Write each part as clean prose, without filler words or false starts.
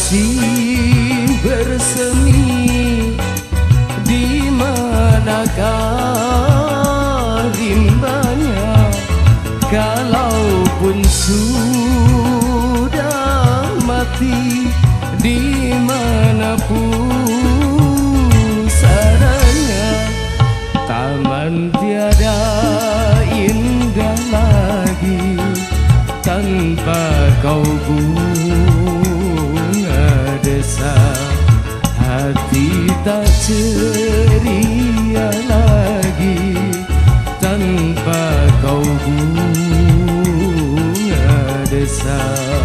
masih bersemi, di manakah rimbanya, kalaupun sudah mati, di mana pusadanya. Taman tiada indah lagi tanpa kau bunga desa. Hati tak ceria lagi tanpa kau bunga desa.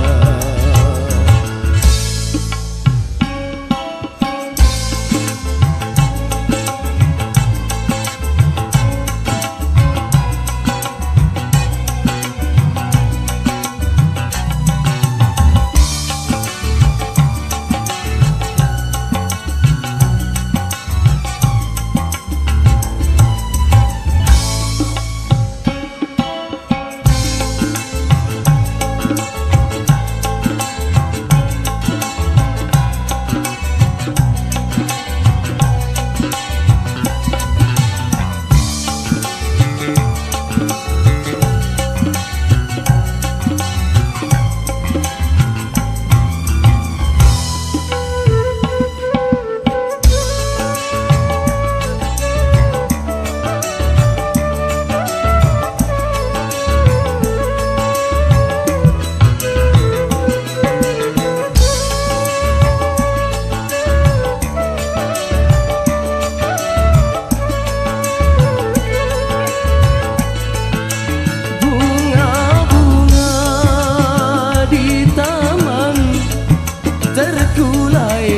Terkulai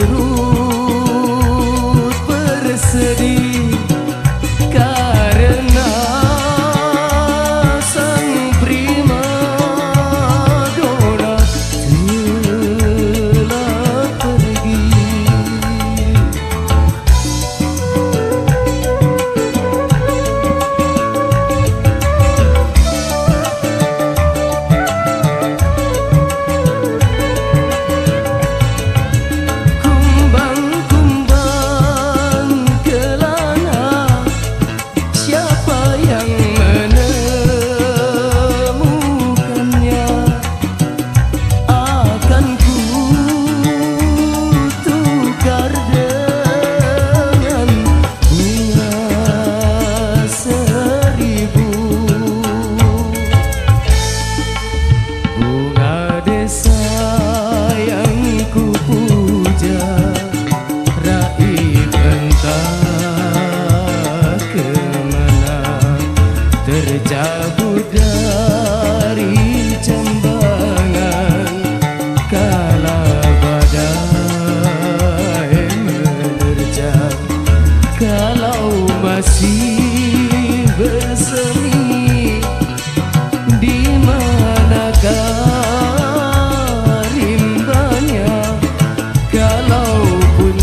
turut bersedih karena sang primadona telah pergi. Terjauh dari jambangan kala badai menerjang, kalau masih bersemi, di manakah rimbanya, kalaupun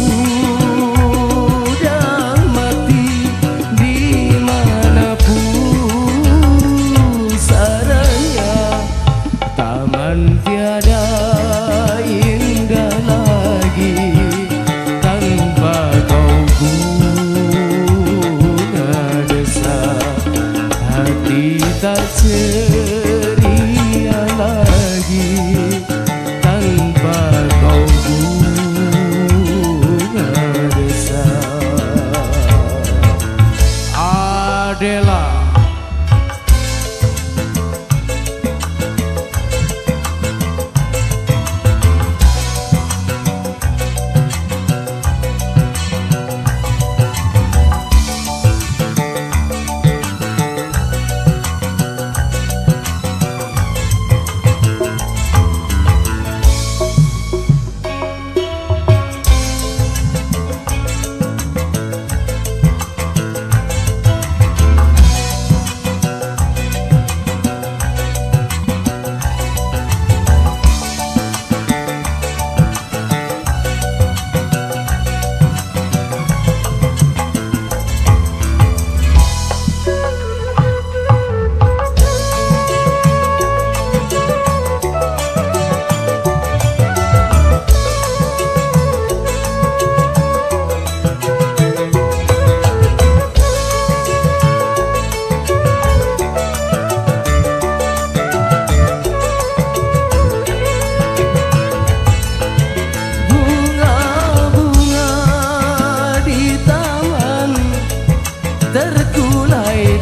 sudah mati, di mana pusadanya. Taman tiada indah lagi tanpa kau bunga desa. Hati tak ceria lagi tanpa kau bunga desa. Adela.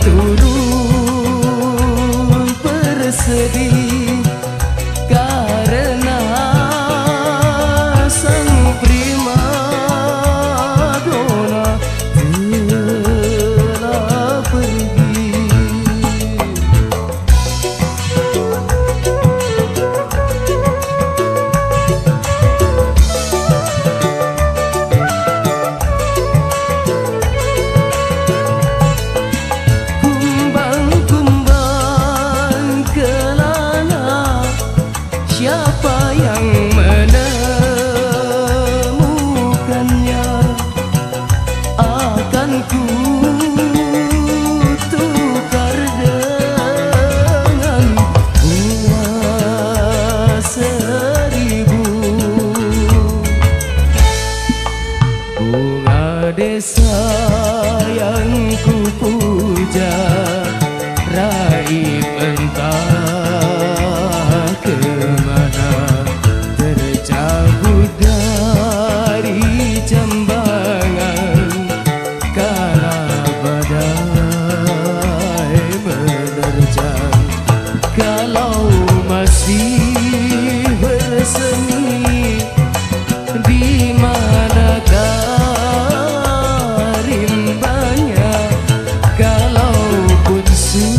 turun bersedih karena sang prima donna telah pergi. Siapa yang menemukannya akan ku tukar dengan bunga seribu. Bunga desa yang ku puja raib entah kemana, tercabut dari jambangan kala badai menerjang. Kalau masih bersemi, di manakah rimbanya? Kalaupun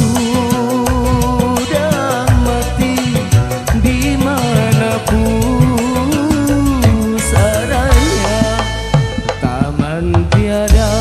sudah mati, di mana pusaranya? Taman tiada